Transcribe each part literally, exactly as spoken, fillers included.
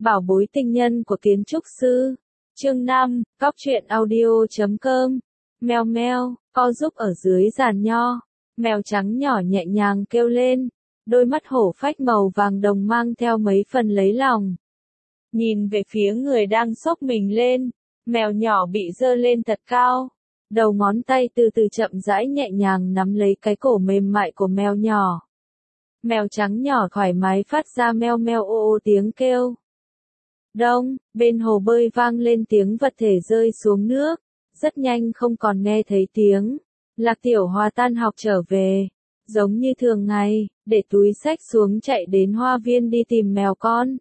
Bảo bối tinh nhân của kiến trúc sư. Chương năm, Cóc truyện audio chấm com. Meo meo, co giúp ở dưới giàn nho. Mèo trắng nhỏ nhẹ nhàng kêu lên. Đôi mắt hổ phách màu vàng đồng mang theo mấy phần lấy lòng. Nhìn về phía người đang xốc mình lên. Mèo nhỏ bị giơ lên thật cao. Đầu ngón tay từ từ chậm rãi nhẹ nhàng nắm lấy cái cổ mềm mại của mèo nhỏ. Mèo trắng nhỏ thoải mái phát ra meo meo ô ô tiếng kêu. Đông, bên hồ bơi vang lên tiếng vật thể rơi xuống nước. Rất nhanh không còn nghe thấy tiếng. Lạc Tiểu Hoa tan học trở về. Giống như thường ngày, để túi xách xuống chạy đến hoa viên đi tìm mèo con.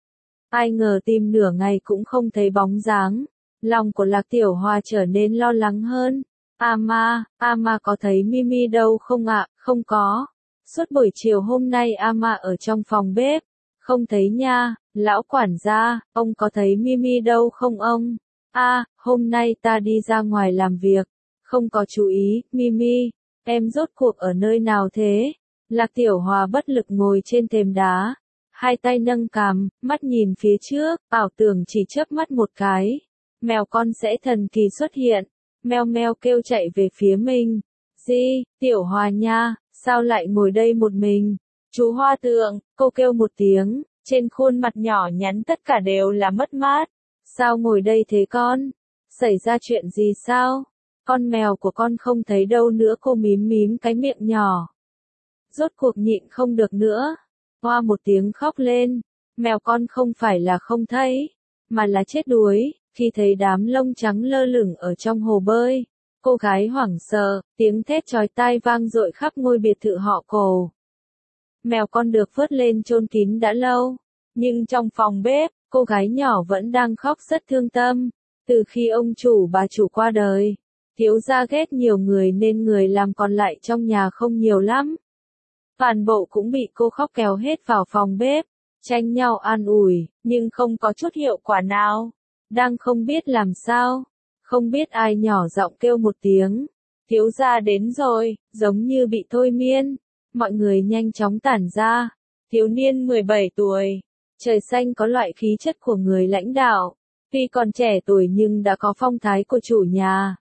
Ai ngờ tìm nửa ngày cũng không thấy bóng dáng. Lòng của Lạc Tiểu Hoa trở nên lo lắng hơn. Ama, Ama có thấy Mimi đâu không ạ? Không có. Suốt buổi chiều hôm nay Ama ở trong phòng bếp. Không thấy nha, lão quản gia, ông có thấy Mimi đâu không ông? A, à, hôm nay ta đi ra ngoài làm việc. Không có chú ý, Mimi, em rốt cuộc ở nơi nào thế? Lạc Tiểu Hoa bất lực ngồi trên thềm đá. Hai tay nâng cằm, mắt nhìn phía trước, ảo tưởng chỉ chớp mắt một cái. Mèo con sẽ thần kỳ xuất hiện. Meo meo kêu chạy về phía mình. Di, Tiểu Hoa nha, sao lại ngồi đây một mình? Chú Hoa Tượng, cô kêu một tiếng, trên khuôn mặt nhỏ nhắn tất cả đều là mất mát. Sao ngồi đây thế con? Xảy ra chuyện gì sao? Con mèo của con không thấy đâu nữa, cô mím mím cái miệng nhỏ. Rốt cuộc nhịn không được nữa. Hoa một tiếng khóc lên. Mèo con không phải là không thấy, mà là chết đuối. Khi thấy đám lông trắng lơ lửng ở trong hồ bơi, cô gái hoảng sợ, tiếng thét chói tai vang dội khắp ngôi biệt thự họ Cổ. Mèo con được vớt lên chôn kín đã lâu, nhưng trong phòng bếp, cô gái nhỏ vẫn đang khóc rất thương tâm. Từ khi ông chủ bà chủ qua đời, thiếu gia ghét nhiều người nên người làm còn lại trong nhà không nhiều lắm. Toàn bộ cũng bị cô khóc kéo hết vào phòng bếp, tranh nhau an ủi, nhưng không có chút hiệu quả nào. Đang không biết làm sao, không biết ai nhỏ giọng kêu một tiếng. Thiếu gia đến rồi, giống như bị thôi miên. Mọi người nhanh chóng tản ra. Thiếu niên mười bảy tuổi. Trời xanh có loại khí chất của người lãnh đạo. Tuy còn trẻ tuổi nhưng đã có phong thái của chủ nhà.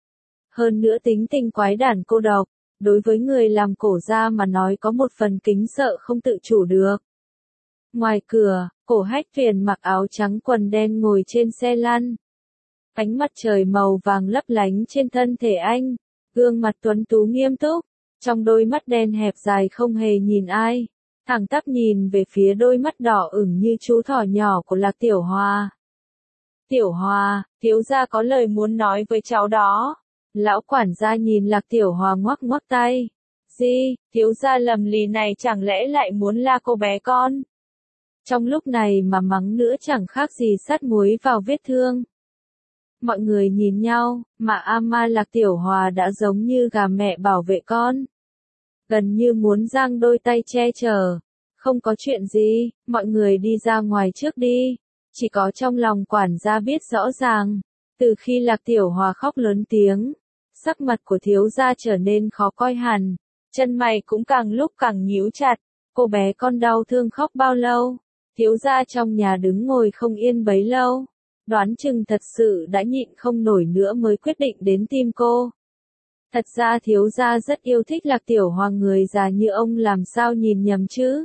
Hơn nữa tính tình quái đản cô độc. Đối với người làm Cổ gia mà nói có một phần kính sợ không tự chủ được. Ngoài cửa, Cổ Hách Tuyền mặc áo trắng quần đen ngồi trên xe lăn. Ánh mặt trời màu vàng lấp lánh trên thân thể anh. Gương mặt tuấn tú nghiêm túc. Trong đôi mắt đen hẹp dài không hề nhìn ai. Thẳng tắp nhìn về phía đôi mắt đỏ ửng như chú thỏ nhỏ của Lạc Tiểu Hoa. Tiểu Hoa, thiếu gia có lời muốn nói với cháu đó. Lão quản gia nhìn Lạc Tiểu Hoa ngoắc ngoắc tay. Di, thiếu gia lầm lì này chẳng lẽ lại muốn la cô bé con? Trong lúc này mà mắng nữa chẳng khác gì sắt muối vào vết thương. Mọi người nhìn nhau, mà Ama Lạc Tiểu Hoa đã giống như gà mẹ bảo vệ con. Gần như muốn giang đôi tay che chở. Không có chuyện gì, mọi người đi ra ngoài trước đi. Chỉ có trong lòng quản gia biết rõ ràng. Từ khi Lạc Tiểu Hoa khóc lớn tiếng, sắc mặt của thiếu gia trở nên khó coi hẳn. Chân mày cũng càng lúc càng nhíu chặt. Cô bé con đau thương khóc bao lâu? Thiếu gia trong nhà đứng ngồi không yên bấy lâu. Đoán chừng thật sự đã nhịn không nổi nữa mới quyết định đến tìm cô. Thật ra thiếu gia rất yêu thích Lạc Tiểu Hoa, người già như ông làm sao nhìn nhầm chứ.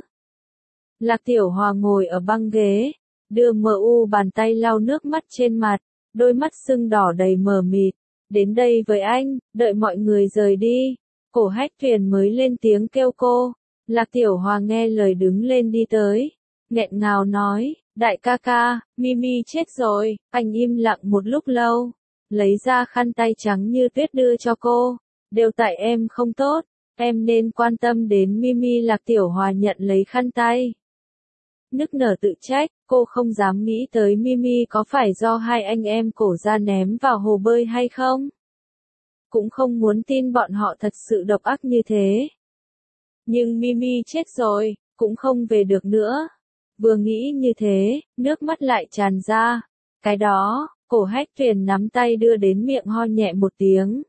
Lạc Tiểu Hoa ngồi ở băng ghế, đưa mờ u bàn tay lau nước mắt trên mặt, đôi mắt sưng đỏ đầy mờ mịt. Đến đây với anh, đợi mọi người rời đi. Cổ Hách Tuyền mới lên tiếng kêu cô. Lạc Tiểu Hoa nghe lời đứng lên đi tới. Nghẹn ngào nói, đại ca ca, Mimi chết rồi. Anh im lặng một lúc lâu, lấy ra khăn tay trắng như tuyết đưa cho cô. Đều tại em không tốt, em nên quan tâm đến Mimi. Lạc Tiểu Hoa nhận lấy khăn tay, nức nở tự trách, cô không dám nghĩ tới Mimi có phải do hai anh em Cổ gia ném vào hồ bơi hay không. Cũng không muốn tin bọn họ thật sự độc ác như thế. Nhưng Mimi chết rồi, cũng không về được nữa. Vừa nghĩ như thế, nước mắt lại tràn ra. Cái đó, Cổ Hách Tuyền nắm tay đưa đến miệng ho nhẹ một tiếng.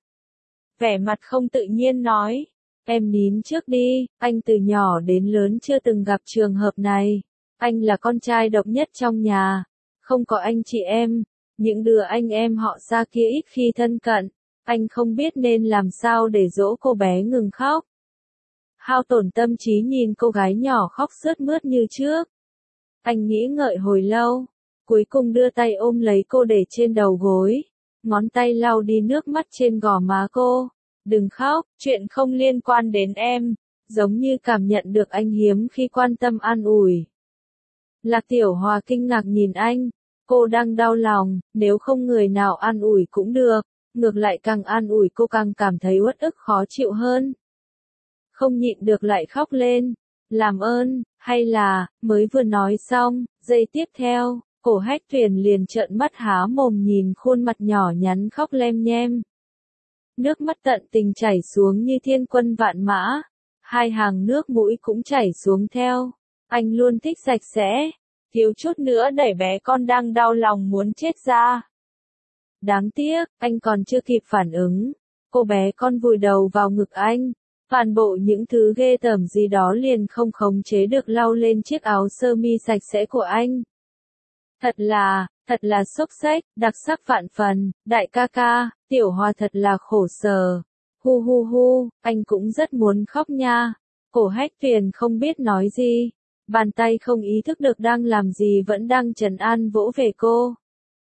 Vẻ mặt không tự nhiên nói, em nín trước đi, anh từ nhỏ đến lớn chưa từng gặp trường hợp này. Anh là con trai độc nhất trong nhà, không có anh chị em, những đứa anh em họ xa kia ít khi thân cận, anh không biết nên làm sao để dỗ cô bé ngừng khóc. Hao tổn tâm trí nhìn cô gái nhỏ khóc sướt mướt như trước. Anh nghĩ ngợi hồi lâu, cuối cùng đưa tay ôm lấy cô để trên đầu gối, ngón tay lau đi nước mắt trên gò má cô. Đừng khóc, chuyện không liên quan đến em, giống như cảm nhận được anh hiếm khi quan tâm an ủi. Lạc Tiểu Hòa kinh ngạc nhìn anh, cô đang đau lòng, nếu không người nào an ủi cũng được, ngược lại càng an ủi cô càng cảm thấy uất ức khó chịu hơn. Không nhịn được lại khóc lên, làm ơn, hay là, mới vừa nói xong, giây tiếp theo, Cổ Hách Tuyền liền trợn mắt há mồm nhìn khuôn mặt nhỏ nhắn khóc lem nhem. Nước mắt tận tình chảy xuống như thiên quân vạn mã, hai hàng nước mũi cũng chảy xuống theo. Anh luôn thích sạch sẽ, thiếu chút nữa đẩy bé con đang đau lòng muốn chết ra. Đáng tiếc, anh còn chưa kịp phản ứng, cô bé con vùi đầu vào ngực anh, toàn bộ những thứ ghê tởm gì đó liền không khống chế được lau lên chiếc áo sơ mi sạch sẽ của anh. Thật là, thật là xốc xếch, đặc sắc vạn phần, đại ca ca, Tiểu Hòa thật là khổ sở. Hu hu hu, anh cũng rất muốn khóc nha. Cổ Hách Tuyền không biết nói gì, bàn tay không ý thức được đang làm gì vẫn đang trấn an vỗ về cô.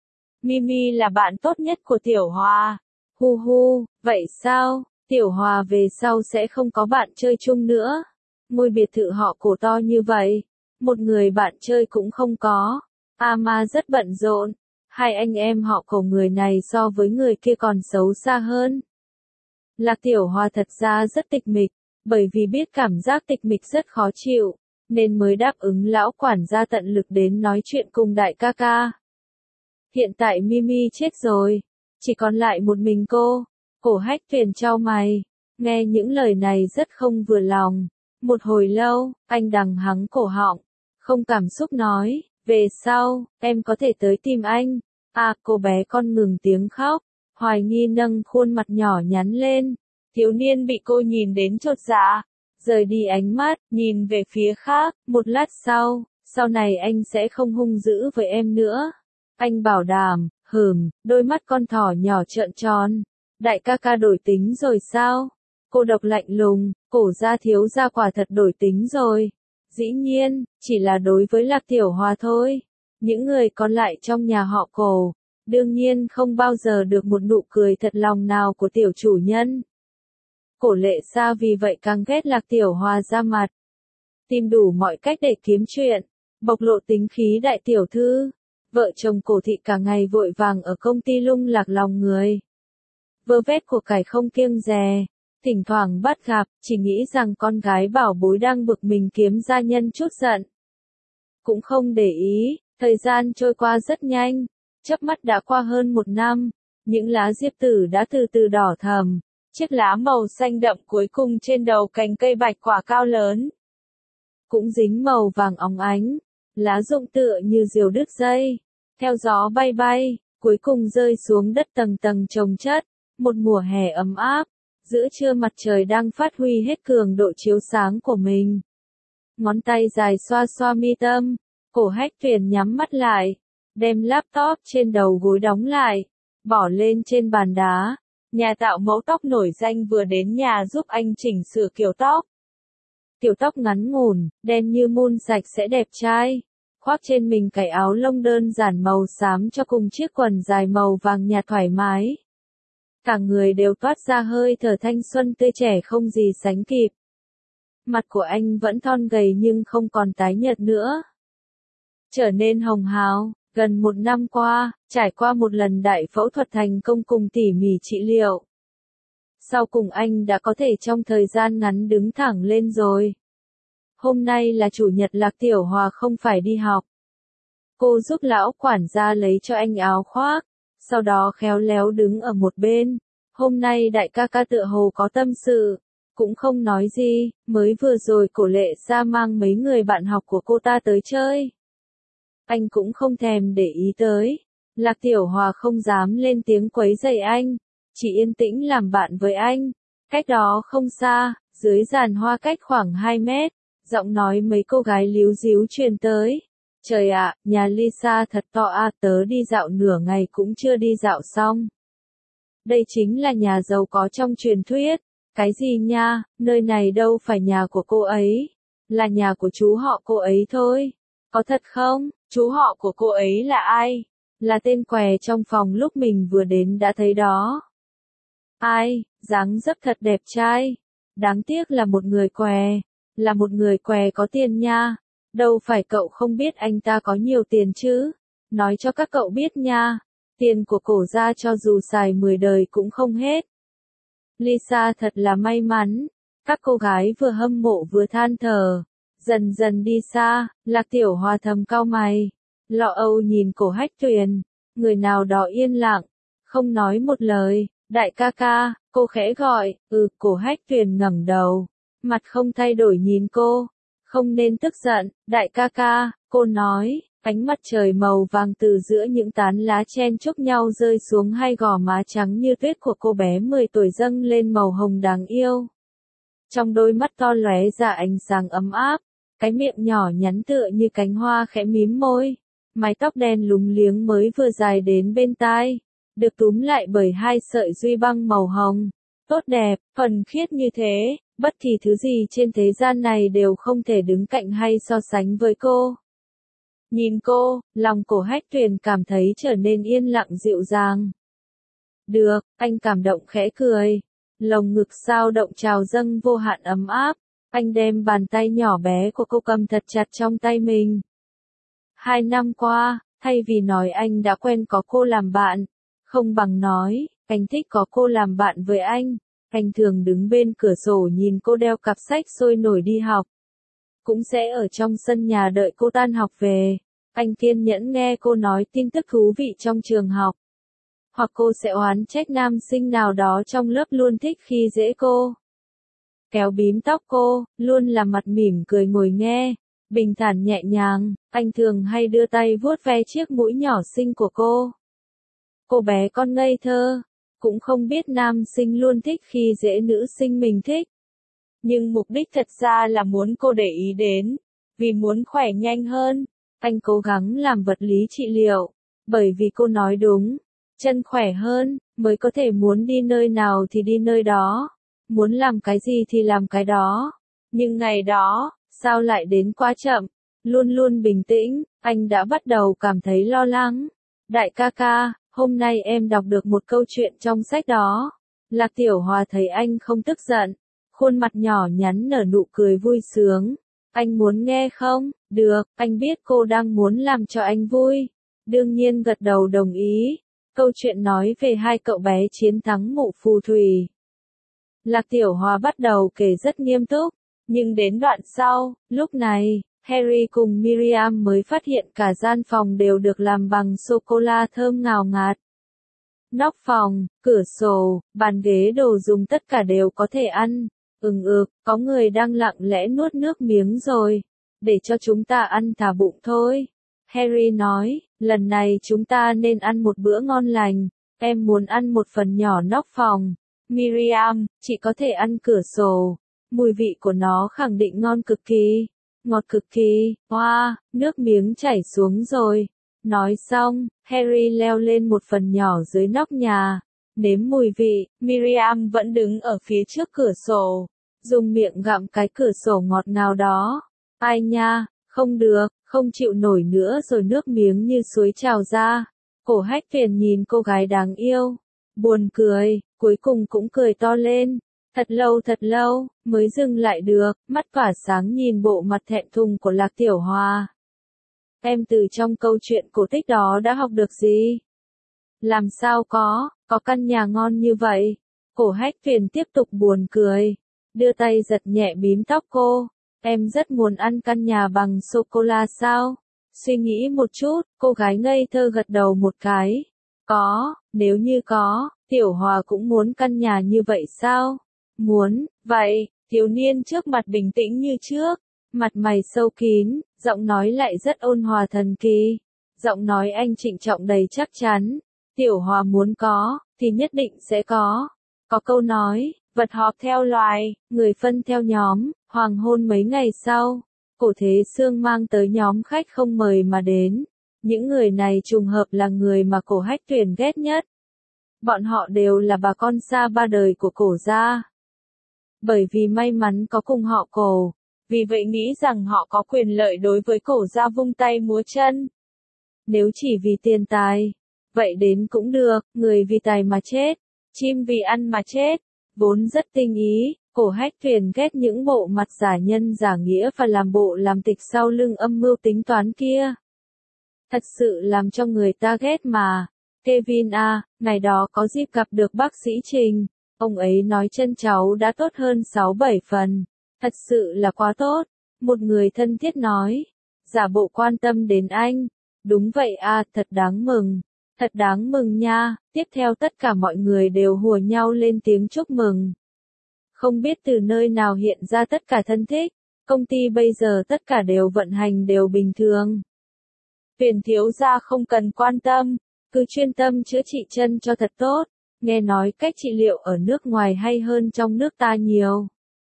Mimi là bạn tốt nhất của Tiểu Hòa. Hu hu, vậy sao, Tiểu Hòa về sau sẽ không có bạn chơi chung nữa. Ngôi biệt thự họ Cổ to như vậy, một người bạn chơi cũng không có. Ama rất bận rộn, hai anh em họ Cổ người này so với người kia còn xấu xa hơn. Lạc Tiểu Hòa thật ra rất tịch mịch, bởi vì biết cảm giác tịch mịch rất khó chịu, nên mới đáp ứng lão quản gia tận lực đến nói chuyện cùng đại ca ca. Hiện tại Mimi chết rồi, chỉ còn lại một mình cô. Cổ Hách Tuyền chau mày, nghe những lời này rất không vừa lòng. Một hồi lâu, anh đằng hắng cổ họng, không cảm xúc nói, về sau, em có thể tới tìm anh. À, cô bé con ngừng tiếng khóc, hoài nghi nâng khuôn mặt nhỏ nhắn lên. Thiếu niên bị cô nhìn đến chột dạ, rời đi ánh mắt, nhìn về phía khác. Một lát sau, sau này anh sẽ không hung dữ với em nữa. Anh bảo đảm. Hừm, đôi mắt con thỏ nhỏ trợn tròn. Đại ca ca đổi tính rồi sao? Cô độc lạnh lùng, Cổ gia thiếu gia quả thật đổi tính rồi. Dĩ nhiên, chỉ là đối với Lạc Tiểu Hòa thôi. Những người còn lại trong nhà họ Cổ, đương nhiên không bao giờ được một nụ cười thật lòng nào của tiểu chủ nhân. Cổ Lệ Sa vì vậy càng ghét Lạc Tiểu Hòa ra mặt. Tìm đủ mọi cách để kiếm chuyện, bộc lộ tính khí đại tiểu thư. Vợ chồng Cổ Thị cả ngày vội vàng ở công ty lung lạc lòng người. Vơ vét của cải không kiêng dè, thỉnh thoảng bắt gặp, chỉ nghĩ rằng con gái bảo bối đang bực mình kiếm gia nhân chút giận. Cũng không để ý, thời gian trôi qua rất nhanh, chớp mắt đã qua hơn một năm, những lá diệp tử đã từ từ đỏ thẫm, chiếc lá màu xanh đậm cuối cùng trên đầu cành cây bạch quả cao lớn. Cũng dính màu vàng óng ánh, lá rụng tựa như diều đứt dây, theo gió bay bay, cuối cùng rơi xuống đất tầng tầng chồng chất, một mùa hè ấm áp, giữa trưa mặt trời đang phát huy hết cường độ chiếu sáng của mình. Ngón tay dài xoa xoa mi tâm, Cổ Hách Tuyền nhắm mắt lại, đem laptop trên đầu gối đóng lại, bỏ lên trên bàn đá. Nhà tạo mẫu tóc nổi danh vừa đến nhà giúp anh chỉnh sửa kiểu tóc. Kiểu tóc ngắn ngủn, đen như mun sạch sẽ đẹp trai, khoác trên mình cái áo lông đơn giản màu xám cho cùng chiếc quần dài màu vàng nhạt thoải mái. Cả người đều toát ra hơi thở thanh xuân tươi trẻ không gì sánh kịp. Mặt của anh vẫn thon gầy nhưng không còn tái nhợt nữa, trở nên hồng hào. Gần một năm qua, trải qua một lần đại phẫu thuật thành công cùng tỉ mỉ trị liệu. Sau cùng anh đã có thể trong thời gian ngắn đứng thẳng lên rồi. Hôm nay là chủ nhật, Lạc Tiểu Hòa không phải đi học. Cô giúp lão quản gia lấy cho anh áo khoác, sau đó khéo léo đứng ở một bên. Hôm nay đại ca ca tựa hồ có tâm sự, cũng không nói gì, mới vừa rồi Cổ Lệ Sa mang mấy người bạn học của cô ta tới chơi. Anh cũng không thèm để ý tới. Lạc Tiểu Hòa không dám lên tiếng quấy rầy anh, chỉ yên tĩnh làm bạn với anh. Cách đó không xa, dưới giàn hoa cách khoảng hai mét, Giọng nói mấy cô gái líu díu truyền tới. Trời ạ, nhà Lisa thật to a, tớ đi dạo nửa ngày cũng chưa đi dạo xong. Đây chính là nhà giàu có trong truyền thuyết. Cái gì nha, nơi này đâu phải nhà của cô ấy. Là nhà của chú họ cô ấy thôi. Có thật không? Chú họ của cô ấy là ai? Là tên què trong phòng lúc mình vừa đến đã thấy đó. Ai, dáng dấp thật đẹp trai. Đáng tiếc là một người què. Là một người què có tiền nha. Đâu phải cậu không biết anh ta có nhiều tiền chứ. Nói cho các cậu biết nha. Tiền của cổ gia cho dù xài mười đời cũng không hết. Lisa thật là may mắn. Các cô gái vừa hâm mộ vừa than thở. Dần dần đi xa, Lạc Tiểu Hòa thầm cau mày. Lo âu nhìn Cổ Hách Tuyền. Người nào đó yên lặng. Không nói một lời. Đại ca ca, cô khẽ gọi. Ừ, Cổ Hách Tuyền ngẩng đầu. Mặt không thay đổi nhìn cô. Không nên tức giận, đại ca ca, cô nói. Ánh mặt trời màu vàng từ giữa những tán lá chen chúc nhau rơi xuống hai gò má trắng như tuyết của cô bé mười tuổi dâng lên màu hồng đáng yêu. Trong đôi mắt to lóe ra ánh sáng ấm áp, cái miệng nhỏ nhắn tựa như cánh hoa khẽ mím môi, mái tóc đen lúng liếng mới vừa dài đến bên tai, được túm lại bởi hai sợi duy băng màu hồng. Tốt đẹp, thuần khiết như thế, bất kỳ thứ gì trên thế gian này đều không thể đứng cạnh hay so sánh với cô. Nhìn cô, lòng Cổ Hách Tuyền cảm thấy trở nên yên lặng dịu dàng. Được, anh cảm động khẽ cười. Lồng ngực sao động trào dâng vô hạn ấm áp. Anh đem bàn tay nhỏ bé của cô cầm thật chặt trong tay mình. Hai năm qua, thay vì nói anh đã quen có cô làm bạn, không bằng nói, anh thích có cô làm bạn với anh. Anh thường đứng bên cửa sổ nhìn cô đeo cặp sách sôi nổi đi học. Cũng sẽ ở trong sân nhà đợi cô tan học về. Anh kiên nhẫn nghe cô nói tin tức thú vị trong trường học. Hoặc cô sẽ oán trách nam sinh nào đó trong lớp luôn thích khi dễ cô. Kéo bím tóc cô, luôn là mặt mỉm cười ngồi nghe. Bình thản nhẹ nhàng, anh thường hay đưa tay vuốt ve chiếc mũi nhỏ xinh của cô. Cô bé con ngây thơ, cũng không biết nam sinh luôn thích khi dễ nữ sinh mình thích. Nhưng mục đích thật ra là muốn cô để ý đến, vì muốn khỏe nhanh hơn. Anh cố gắng làm vật lý trị liệu, bởi vì cô nói đúng, chân khỏe hơn, mới có thể muốn đi nơi nào thì đi nơi đó, muốn làm cái gì thì làm cái đó. Nhưng ngày đó, sao lại đến quá chậm, luôn luôn bình tĩnh, anh đã bắt đầu cảm thấy lo lắng. Đại ca ca, hôm nay em đọc được một câu chuyện trong sách đó. Lạc Tiểu Hòa thấy anh không tức giận, khuôn mặt nhỏ nhắn nở nụ cười vui sướng. Anh muốn nghe không? Được, anh biết cô đang muốn làm cho anh vui. Đương nhiên gật đầu đồng ý. Câu chuyện nói về hai cậu bé chiến thắng mụ phù thủy. Lạc Tiểu Hòa bắt đầu kể rất nghiêm túc, nhưng đến đoạn sau, lúc này, Harry cùng Miriam mới phát hiện cả gian phòng đều được làm bằng sô-cô-la thơm ngào ngạt. Nóc phòng, cửa sổ, bàn ghế đồ dùng tất cả đều có thể ăn. Ừng ực, có người đang lặng lẽ nuốt nước miếng rồi. Để cho chúng ta ăn thả bụng thôi. Harry nói, lần này chúng ta nên ăn một bữa ngon lành. Em muốn ăn một phần nhỏ nóc phòng. Miriam, chị có thể ăn cửa sổ. Mùi vị của nó khẳng định ngon cực kỳ. Ngọt cực kỳ. Wow, nước miếng chảy xuống rồi. Nói xong, Harry leo lên một phần nhỏ dưới nóc nhà. Nếm mùi vị, Miriam vẫn đứng ở phía trước cửa sổ, dùng miệng gặm cái cửa sổ ngọt ngào đó. Ai nha, không được, không chịu nổi nữa rồi nước miếng như suối trào ra. Cổ Hách Tuyền nhìn cô gái đáng yêu, buồn cười, cuối cùng cũng cười to lên. Thật lâu thật lâu, mới dừng lại được, mắt tỏa sáng nhìn bộ mặt thẹn thùng của Lạc Tiểu Hòa. Em từ trong câu chuyện cổ tích đó đã học được gì? Làm sao có, có căn nhà ngon như vậy. Cổ Hách Tuyền tiếp tục buồn cười, đưa tay giật nhẹ bím tóc cô. Em rất muốn ăn căn nhà bằng sô-cô-la sao? Suy nghĩ một chút, cô gái ngây thơ gật đầu một cái. Có, nếu như có, Tiểu Hòa cũng muốn căn nhà như vậy sao? Muốn, vậy, thiếu niên trước mặt bình tĩnh như trước, mặt mày sâu kín, giọng nói lại rất ôn hòa thần kỳ. Giọng nói anh trịnh trọng đầy chắc chắn. Tiểu Hòa muốn có, thì nhất định sẽ có. Có câu nói, vật họp theo loài, người phân theo nhóm, hoàng hôn mấy ngày sau, Cổ Thế Sương mang tới nhóm khách không mời mà đến. Những người này trùng hợp là người mà Cổ Hách Tuyền ghét nhất. Bọn họ đều là bà con xa ba đời của Cổ gia. Bởi vì may mắn có cùng họ Cổ, vì vậy nghĩ rằng họ có quyền lợi đối với Cổ gia vung tay múa chân. Nếu chỉ vì tiền tài, vậy đến cũng được, người vì tài mà chết, chim vì ăn mà chết, vốn rất tinh ý. Cổ Hách Tuyền ghét những bộ mặt giả nhân giả nghĩa và làm bộ làm tịch sau lưng âm mưu tính toán kia. Thật sự làm cho người ta ghét mà. Kevin à, ngày đó có dịp gặp được bác sĩ Trình. Ông ấy nói chân cháu đã tốt hơn sáu bảy phần. Thật sự là quá tốt. Một người thân thiết nói. Giả bộ quan tâm đến anh. Đúng vậy à, thật đáng mừng. Thật đáng mừng nha. Tiếp theo tất cả mọi người đều hùa nhau lên tiếng chúc mừng. Không biết từ nơi nào hiện ra tất cả thân thích. Công ty bây giờ tất cả đều vận hành đều bình thường. Tuyền thiếu gia không cần quan tâm. Cứ chuyên tâm chữa trị chân cho thật tốt. Nghe nói cách trị liệu ở nước ngoài hay hơn trong nước ta nhiều.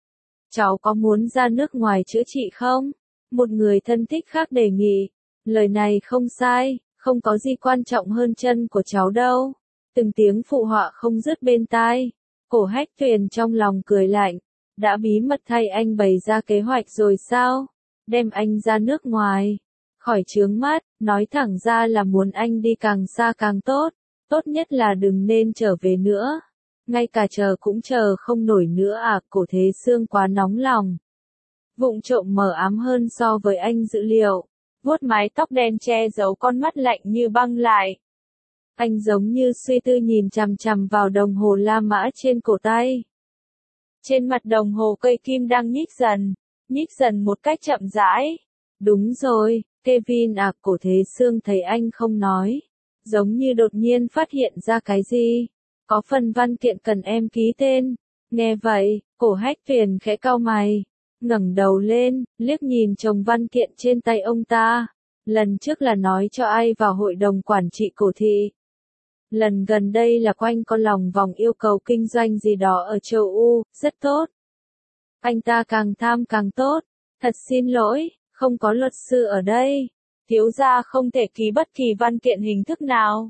Cháu có muốn ra nước ngoài chữa trị không? Một người thân thích khác đề nghị. Lời này không sai, không có gì quan trọng hơn chân của cháu đâu. Từng tiếng phụ họa không dứt bên tai. Cổ Hách Tuyền trong lòng cười lạnh. Đã bí mật thay anh bày ra kế hoạch rồi sao? Đem anh ra nước ngoài. Khỏi chướng mắt, nói thẳng ra là muốn anh đi càng xa càng tốt. Tốt nhất là đừng nên trở về nữa. Ngay cả chờ cũng chờ không nổi nữa à, Cổ Thế Sương quá nóng lòng. Vụng trộm mờ ám hơn so với anh dự liệu. Vuốt mái tóc đen che giấu con mắt lạnh như băng lại. Anh giống như suy tư nhìn chằm chằm vào đồng hồ La Mã trên cổ tay. Trên mặt đồng hồ cây kim đang nhích dần, nhích dần một cách chậm rãi. Đúng rồi, Kevin à, Cổ Thế Sương thấy anh không nói. Giống như đột nhiên phát hiện ra cái gì. Có phần văn kiện cần em ký tên. Nghe vậy, Cổ Hách Tuyền khẽ cau mày. Ngẩng đầu lên, liếc nhìn chồng văn kiện trên tay ông ta. Lần trước là nói cho ai vào hội đồng quản trị Cổ thị. Lần gần đây là quanh con lòng vòng yêu cầu kinh doanh gì đó ở châu Âu, rất tốt. Anh ta càng tham càng tốt. Thật xin lỗi, không có luật sư ở đây. Thiếu gia không thể ký bất kỳ văn kiện hình thức nào.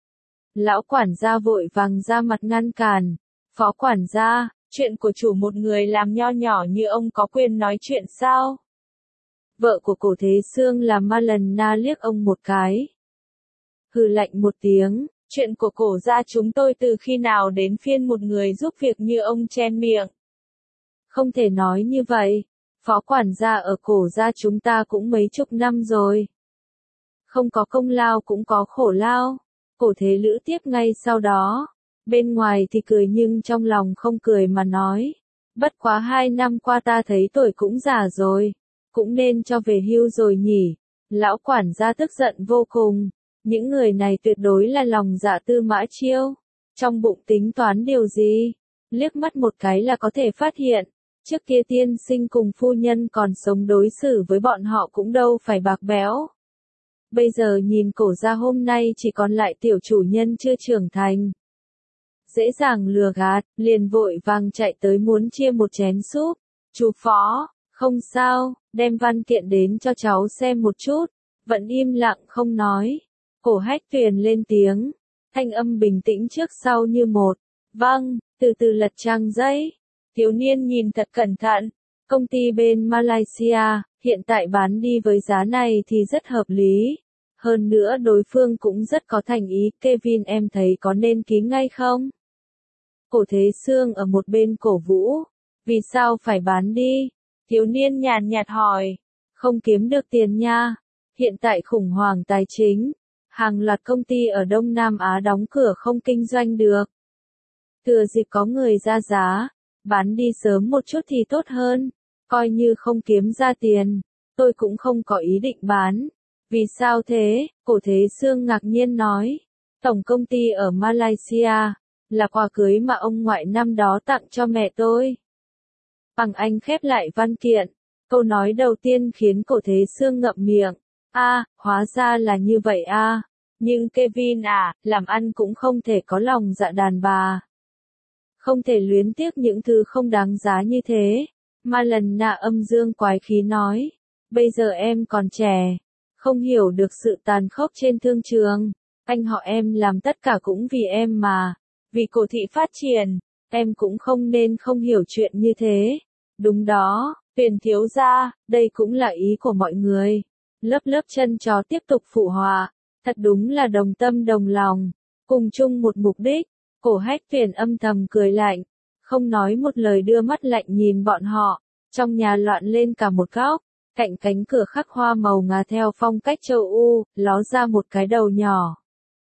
Lão quản gia vội vàng ra mặt ngăn cản. Phó quản gia, chuyện của chủ một người làm nho nhỏ như ông có quyền nói chuyện sao? Vợ của Cổ Thế Sương là Malena liếc ông một cái. Hừ lạnh một tiếng, chuyện của Cổ gia chúng tôi từ khi nào đến phiên một người giúp việc như ông che miệng. Không thể nói như vậy, phó quản gia ở Cổ gia chúng ta cũng mấy chục năm rồi. Không có công lao cũng có khổ lao. Cổ Thế Lữ tiếp ngay sau đó. Bên ngoài thì cười nhưng trong lòng không cười mà nói. Bất quá hai năm qua ta thấy tuổi cũng già rồi. Cũng nên cho về hưu rồi nhỉ. Lão quản gia tức giận vô cùng. Những người này tuyệt đối là lòng dạ Tư Mã Chiêu. Trong bụng tính toán điều gì? Liếc mắt một cái là có thể phát hiện. Trước kia tiên sinh cùng phu nhân còn sống đối xử với bọn họ cũng đâu phải bạc bẽo. Bây giờ nhìn Cổ gia hôm nay chỉ còn lại tiểu chủ nhân chưa trưởng thành. Dễ dàng lừa gạt, liền vội vàng chạy tới muốn chia một chén súp. Chú phó, không sao, đem văn kiện đến cho cháu xem một chút. Vẫn im lặng không nói. Cổ Hách Tuyền lên tiếng. Thanh âm bình tĩnh trước sau như một. Vâng, từ từ lật trang giấy. Thiếu niên nhìn thật cẩn thận. Công ty bên Malaysia, hiện tại bán đi với giá này thì rất hợp lý. Hơn nữa đối phương cũng rất có thành ý. Kevin em thấy có nên ký ngay không? Cổ Thế Sương ở một bên cổ vũ. Vì sao phải bán đi? Thiếu niên nhàn nhạt hỏi. Không kiếm được tiền nha. Hiện tại khủng hoảng tài chính. Hàng loạt công ty ở Đông Nam Á đóng cửa không kinh doanh được. Thừa dịp có người ra giá. Bán đi sớm một chút thì tốt hơn. Coi như không kiếm ra tiền. Tôi cũng không có ý định bán. Vì sao thế? Cổ Thế Sương ngạc nhiên nói. Tổng công ty ở Malaysia. Là quà cưới mà ông ngoại năm đó tặng cho mẹ tôi. Bằng Anh khép lại văn kiện. Câu nói đầu tiên khiến Cổ Thế Sương ngậm miệng. A, à, hóa ra là như vậy a. À. Nhưng Kevin à, làm ăn cũng không thể có lòng dạ đàn bà. Không thể luyến tiếc những thứ không đáng giá như thế. Ma Lần Na âm dương quái khí nói. Bây giờ em còn trẻ. Không hiểu được sự tàn khốc trên thương trường. Anh họ em làm tất cả cũng vì em mà. Vì cổ thị phát triển. Em cũng không nên không hiểu chuyện như thế. Đúng đó, Tuyền thiếu gia, đây cũng là ý của mọi người. Lớp lớp chân chó tiếp tục phụ họa. Thật đúng là đồng tâm đồng lòng. Cùng chung một mục đích. Cổ Hách Tuyền âm thầm cười lạnh. Không nói một lời đưa mắt lạnh nhìn bọn họ. Trong nhà loạn lên cả một góc. Cạnh cánh cửa khắc hoa màu ngà theo phong cách châu U, ló ra một cái đầu nhỏ.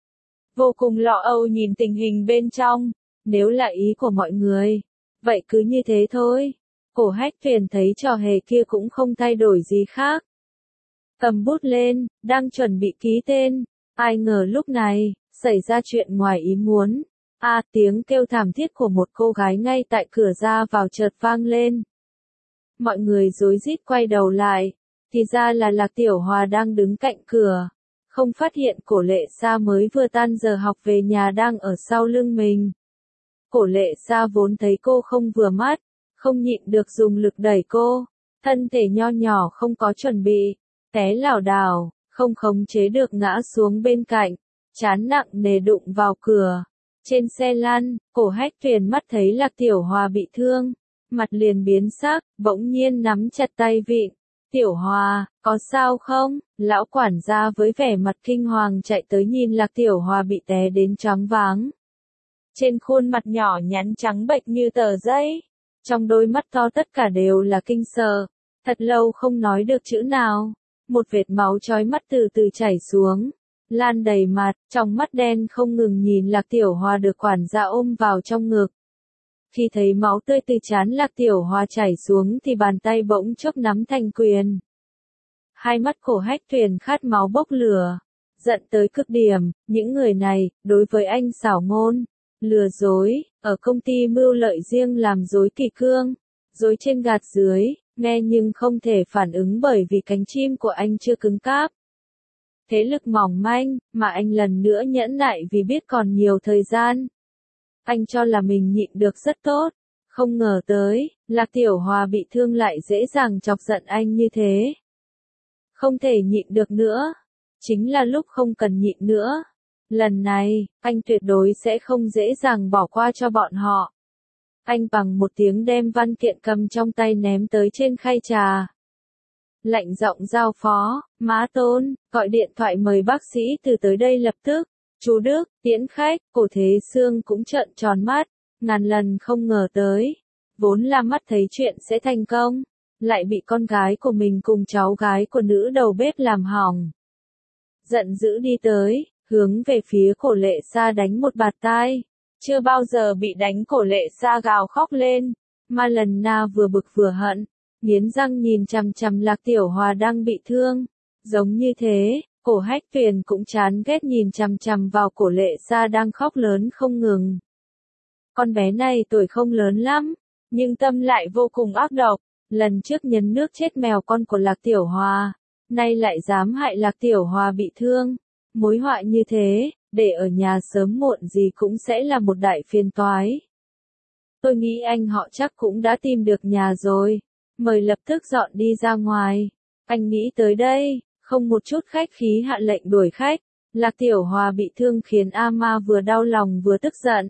Vô cùng lo âu nhìn tình hình bên trong. Nếu là ý của mọi người. Vậy cứ như thế thôi. Cổ Hách Tuyền thấy trò hề kia cũng không thay đổi gì khác. Cầm bút lên, đang chuẩn bị ký tên. Ai ngờ lúc này, xảy ra chuyện ngoài ý muốn. A à, tiếng kêu thảm thiết của một cô gái ngay tại cửa ra vào chợt vang lên. Mọi người rối rít quay đầu lại. Thì ra là Lạc Tiểu Hòa đang đứng cạnh cửa. Không phát hiện Cổ Lệ Sa mới vừa tan giờ học về nhà đang ở sau lưng mình. Cổ Lệ Sa vốn thấy cô không vừa mắt. Không nhịn được dùng lực đẩy cô. Thân thể nho nhỏ không có chuẩn bị. Té lảo đảo, không khống chế được ngã xuống bên cạnh. Chán nặng nề đụng vào cửa. Trên xe lăn, Cổ Hách Tuyền mắt thấy Lạc Tiểu Hòa bị thương. Mặt liền biến sắc, bỗng nhiên nắm chặt tay vịn. Tiểu Hòa, có sao không? Lão quản gia với vẻ mặt kinh hoàng chạy tới nhìn Lạc Tiểu Hòa bị té đến choáng váng. Trên khuôn mặt nhỏ nhắn trắng bệch như tờ giấy. Trong đôi mắt to tất cả đều là kinh sợ. Thật lâu không nói được chữ nào. Một vệt máu chói mắt từ từ chảy xuống. Lan đầy mặt, trong mắt đen không ngừng nhìn Lạc Tiểu Hòa được quản gia ôm vào trong ngực. Khi thấy máu tươi từ trán Lạc Tiểu Hòa chảy xuống thì bàn tay bỗng chốc nắm thành quyền. Hai mắt Cổ Hách Tuyền khát máu bốc lửa. Giận tới cực điểm, những người này, đối với anh xảo ngôn, lừa dối, ở công ty mưu lợi riêng làm dối kỷ cương, dối trên gạt dưới, nghe nhưng không thể phản ứng bởi vì cánh chim của anh chưa cứng cáp. Thế lực mỏng manh, mà anh lần nữa nhẫn nại vì biết còn nhiều thời gian. Anh cho là mình nhịn được rất tốt, không ngờ tới, Lạc Tiểu Hòa bị thương lại dễ dàng chọc giận anh như thế. Không thể nhịn được nữa, chính là lúc không cần nhịn nữa. Lần này, anh tuyệt đối sẽ không dễ dàng bỏ qua cho bọn họ. Anh bằng một tiếng đem văn kiện cầm trong tay ném tới trên khay trà. Lạnh giọng giao phó, Má Tôn, gọi điện thoại mời bác sĩ từ tới đây lập tức. Chú Đức, tiễn khách, Cổ Thế Sương cũng trợn tròn mắt, ngàn lần không ngờ tới. Vốn là mắt thấy chuyện sẽ thành công, lại bị con gái của mình cùng cháu gái của nữ đầu bếp làm hỏng. Giận dữ đi tới, hướng về phía Cổ Lệ Sa đánh một bạt tai. Chưa bao giờ bị đánh Cổ Lệ Sa gào khóc lên. Ma Lần Na vừa bực vừa hận, nghiến răng nhìn chằm chằm Lạc Tiểu Hòa đang bị thương. Giống như thế, Cổ Hách Tuyền cũng chán ghét nhìn chằm chằm vào Cổ Lệ Sa đang khóc lớn không ngừng. Con bé này tuổi không lớn lắm, nhưng tâm lại vô cùng ác độc. Lần trước nhấn nước chết mèo con của Lạc Tiểu Hòa, nay lại dám hại Lạc Tiểu Hòa bị thương. Mối họa như thế, để ở nhà sớm muộn gì cũng sẽ là một đại phiền toái. Tôi nghĩ anh họ chắc cũng đã tìm được nhà rồi. Mời lập tức dọn đi ra ngoài. Anh nghĩ tới đây, không một chút khách khí hạ lệnh đuổi khách. Lạc Tiểu Hòa bị thương khiến A-ma vừa đau lòng vừa tức giận.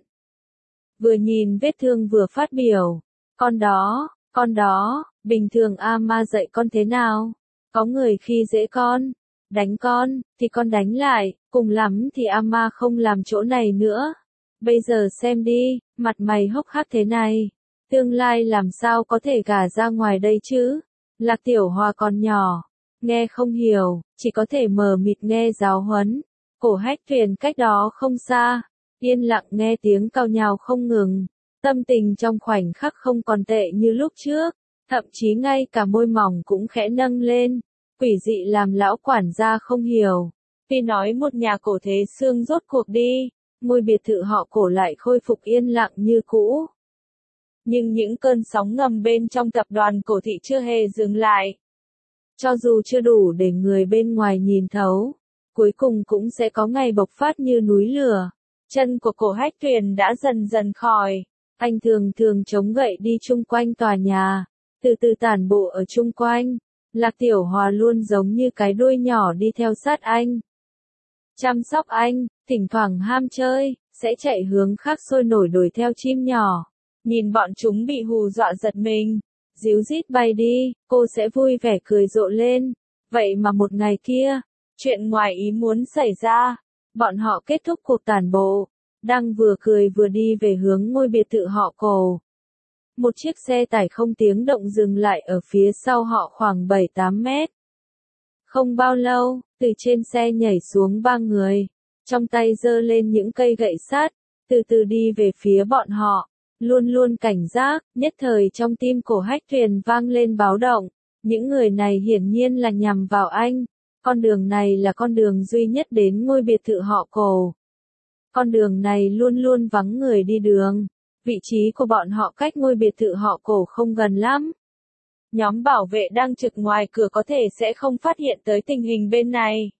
Vừa nhìn vết thương vừa phát biểu. Con đó, con đó, bình thường A-ma dạy con thế nào? Có người khi dễ con, đánh con, thì con đánh lại, cùng lắm thì A-ma không làm chỗ này nữa. Bây giờ xem đi, mặt mày hốc hác thế này, tương lai làm sao có thể gả ra ngoài đây chứ? Lạc Tiểu Hòa còn nhỏ, nghe không hiểu, chỉ có thể mờ mịt nghe giáo huấn. Cổ Hách Tuyền cách đó không xa, yên lặng nghe tiếng cào nhào không ngừng. Tâm tình trong khoảnh khắc không còn tệ như lúc trước, thậm chí ngay cả môi mỏng cũng khẽ nâng lên. Quỷ dị làm lão quản gia không hiểu. Vì nói một nhà Cổ Thế Sương rốt cuộc đi, ngôi biệt thự họ Cổ lại khôi phục yên lặng như cũ. Nhưng những cơn sóng ngầm bên trong tập đoàn Cổ Thị chưa hề dừng lại. Cho dù chưa đủ để người bên ngoài nhìn thấu, cuối cùng cũng sẽ có ngày bộc phát như núi lửa. Chân của Cổ Hách Tuyền đã dần dần khỏi. Anh thường thường chống gậy đi chung quanh tòa nhà, từ từ tản bộ ở chung quanh. Lạc Tiểu Hòa luôn giống như cái đuôi nhỏ đi theo sát anh. Chăm sóc anh, thỉnh thoảng ham chơi, sẽ chạy hướng khác sôi nổi đuổi theo chim nhỏ. Nhìn bọn chúng bị hù dọa giật mình, díu dít bay đi, cô sẽ vui vẻ cười rộ lên. Vậy mà một ngày kia, chuyện ngoài ý muốn xảy ra. Bọn họ kết thúc cuộc tản bộ, đang vừa cười vừa đi về hướng ngôi biệt thự họ Cổ. Một chiếc xe tải không tiếng động dừng lại ở phía sau họ khoảng bảy tám mét. Không bao lâu, từ trên xe nhảy xuống ba người, trong tay giơ lên những cây gậy sắt, từ từ đi về phía bọn họ, luôn luôn cảnh giác. Nhất thời trong tim Cổ Hách Tuyền vang lên báo động, những người này hiển nhiên là nhằm vào anh. Con đường này là con đường duy nhất đến ngôi biệt thự họ Cổ. Con đường này luôn luôn vắng người đi đường. Vị trí của bọn họ cách ngôi biệt thự họ Cổ không gần lắm. Nhóm bảo vệ đang trực ngoài cửa có thể sẽ không phát hiện tới tình hình bên này.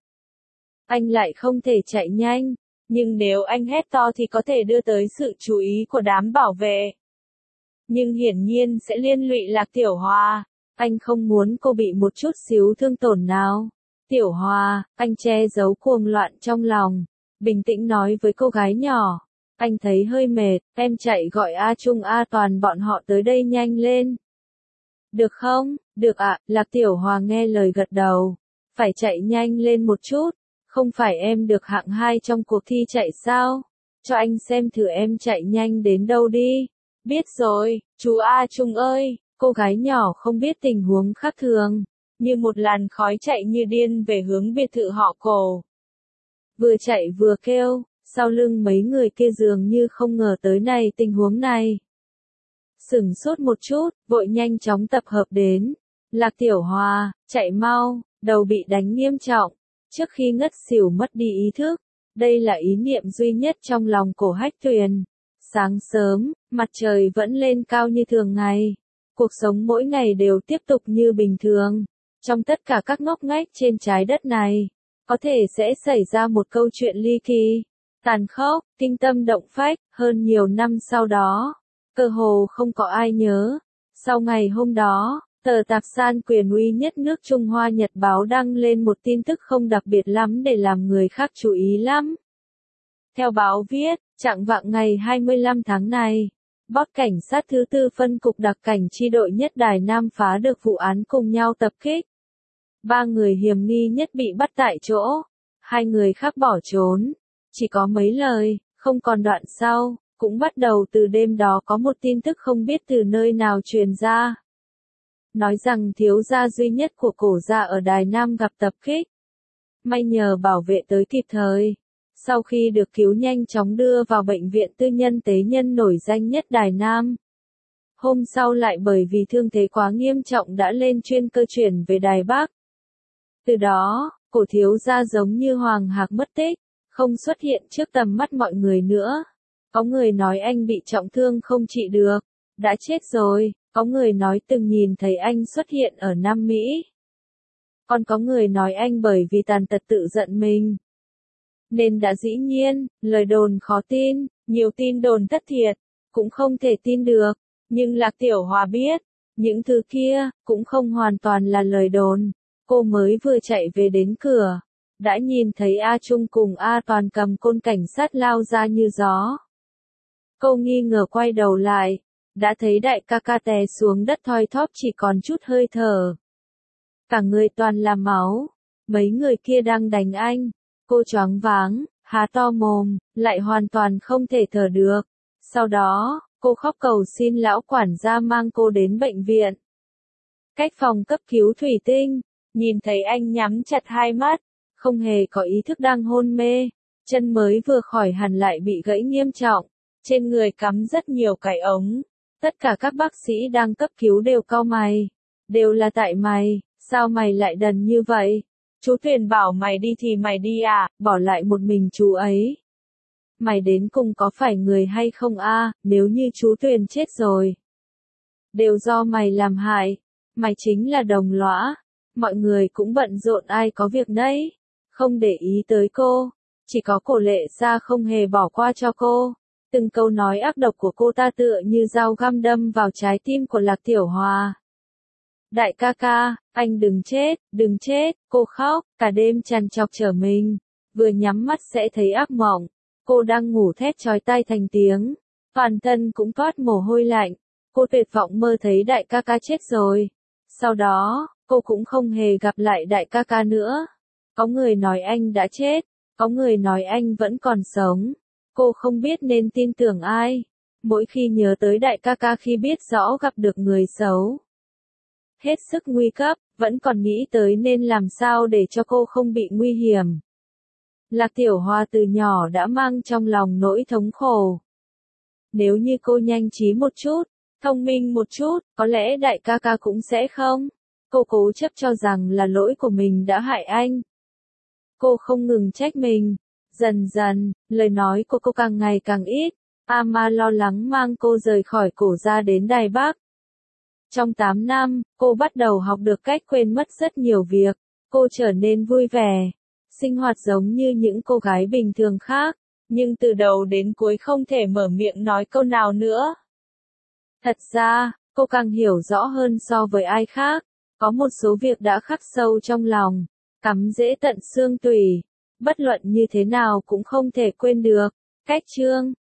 Anh lại không thể chạy nhanh, nhưng nếu anh hét to thì có thể đưa tới sự chú ý của đám bảo vệ. Nhưng hiển nhiên sẽ liên lụy Lạc Tiểu Hòa. Anh không muốn cô bị một chút xíu thương tổn nào. Tiểu Hòa, anh che giấu cuồng loạn trong lòng, bình tĩnh nói với cô gái nhỏ. Anh thấy hơi mệt, em chạy gọi A Trung A Toàn bọn họ tới đây nhanh lên. Được không? Được ạ, à, Lạc Tiểu Hòa nghe lời gật đầu. Phải chạy nhanh lên một chút, không phải em được hạng hai trong cuộc thi chạy sao? Cho anh xem thử em chạy nhanh đến đâu đi. Biết rồi, chú A Trung ơi, cô gái nhỏ không biết tình huống khác thường, như một làn khói chạy như điên về hướng biệt thự họ Cổ. Vừa chạy vừa kêu. Sau lưng mấy người kia dường như không ngờ tới này tình huống này. Sửng sốt một chút, vội nhanh chóng tập hợp đến. Lạc Tiểu Hòa, chạy mau, đầu bị đánh nghiêm trọng. Trước khi ngất xỉu mất đi ý thức. Đây là ý niệm duy nhất trong lòng Cổ Hách Tuyền. Sáng sớm, mặt trời vẫn lên cao như thường ngày. Cuộc sống mỗi ngày đều tiếp tục như bình thường. Trong tất cả các ngóc ngách trên trái đất này, có thể sẽ xảy ra một câu chuyện ly kỳ. Tàn khốc, kinh tâm động phách. Hơn nhiều năm sau đó, cơ hồ không có ai nhớ. Sau ngày hôm đó, tờ tạp san quyền uy nhất nước Trung Hoa Nhật Báo đăng lên một tin tức không đặc biệt lắm để làm người khác chú ý lắm. Theo báo viết, chạng vạng ngày hai mươi lăm tháng này, Bot cảnh sát thứ tư phân cục đặc cảnh chi đội nhất Đài Nam phá được vụ án cùng nhau tập kích. Ba người hiểm nghi nhất bị bắt tại chỗ, hai người khác bỏ trốn. Chỉ có mấy lời, không còn đoạn sau. Cũng bắt đầu từ đêm đó có một tin tức không biết từ nơi nào truyền ra. Nói rằng thiếu gia duy nhất của Cổ gia ở Đài Nam gặp tập kích. May nhờ bảo vệ tới kịp thời. Sau khi được cứu nhanh chóng đưa vào bệnh viện tư nhân tế nhân nổi danh nhất Đài Nam. Hôm sau lại bởi vì thương thế quá nghiêm trọng đã lên chuyên cơ chuyển về Đài Bắc. Từ đó, Cổ thiếu gia giống như Hoàng Hạc mất tích, không xuất hiện trước tầm mắt mọi người nữa. Có người nói anh bị trọng thương không trị được, đã chết rồi. Có người nói từng nhìn thấy anh xuất hiện ở Nam Mỹ. Còn có người nói anh bởi vì tàn tật tự giận mình. Nên đã dĩ nhiên, lời đồn khó tin, nhiều tin đồn thất thiệt, cũng không thể tin được. Nhưng Lạc Tiểu Hòa biết, những thứ kia, cũng không hoàn toàn là lời đồn. Cô mới vừa chạy về đến cửa, đã nhìn thấy A Trung cùng A Toàn cầm côn cảnh sát lao ra như gió. Cô nghi ngờ quay đầu lại, đã thấy đại ca ca té xuống đất thoi thóp chỉ còn chút hơi thở. Cả người toàn là máu, mấy người kia đang đánh anh. Cô choáng váng, há to mồm, lại hoàn toàn không thể thở được. Sau đó, cô khóc cầu xin lão quản gia mang cô đến bệnh viện. Cách phòng cấp cứu thủy tinh, nhìn thấy anh nhắm chặt hai mắt, không hề có ý thức đang hôn mê. Chân mới vừa khỏi hẳn lại bị gãy nghiêm trọng, trên người cắm rất nhiều cái ống. Tất cả các bác sĩ đang cấp cứu đều cau mày. Đều là tại mày, sao mày lại đần như vậy? Chú Tuyền bảo mày đi thì mày đi à, bỏ lại một mình chú ấy. Mày đến cùng có phải người hay không a? Nếu như chú Tuyền chết rồi, đều do mày làm hại. Mày chính là đồng lõa. Mọi người cũng bận rộn ai có việc nấy, không để ý tới cô. Chỉ có Cổ Lệ Gia không hề bỏ qua cho cô. Từng câu nói ác độc của cô ta tựa như dao găm đâm vào trái tim của Lạc Tiểu Hòa. Đại ca ca, anh đừng chết, đừng chết, cô khóc, cả đêm trằn trọc trở mình, vừa nhắm mắt sẽ thấy ác mộng. Cô đang ngủ thét chói tai thành tiếng, toàn thân cũng toát mồ hôi lạnh. Cô tuyệt vọng mơ thấy đại ca ca chết rồi. Sau đó, cô cũng không hề gặp lại đại ca ca nữa. Có người nói anh đã chết, có người nói anh vẫn còn sống. Cô không biết nên tin tưởng ai. Mỗi khi nhớ tới đại ca ca khi biết rõ gặp được người xấu, hết sức nguy cấp, vẫn còn nghĩ tới nên làm sao để cho cô không bị nguy hiểm. Lạc Tiểu Hòa từ nhỏ đã mang trong lòng nỗi thống khổ. Nếu như cô nhanh trí một chút, thông minh một chút, có lẽ đại ca ca cũng sẽ không. Cô cố chấp cho rằng là lỗi của mình đã hại anh. Cô không ngừng trách mình. Dần dần, lời nói của cô càng ngày càng ít. Ama lo lắng mang cô rời khỏi Cổ Gia đến Đài Bắc. Trong tám năm, cô bắt đầu học được cách quên mất rất nhiều việc. Cô trở nên vui vẻ, sinh hoạt giống như những cô gái bình thường khác, nhưng từ đầu đến cuối không thể mở miệng nói câu nào nữa. Thật ra, cô càng hiểu rõ hơn so với ai khác. Có một số việc đã khắc sâu trong lòng, cắm rễ tận xương tủy. Bất luận như thế nào cũng không thể quên được. Cách chương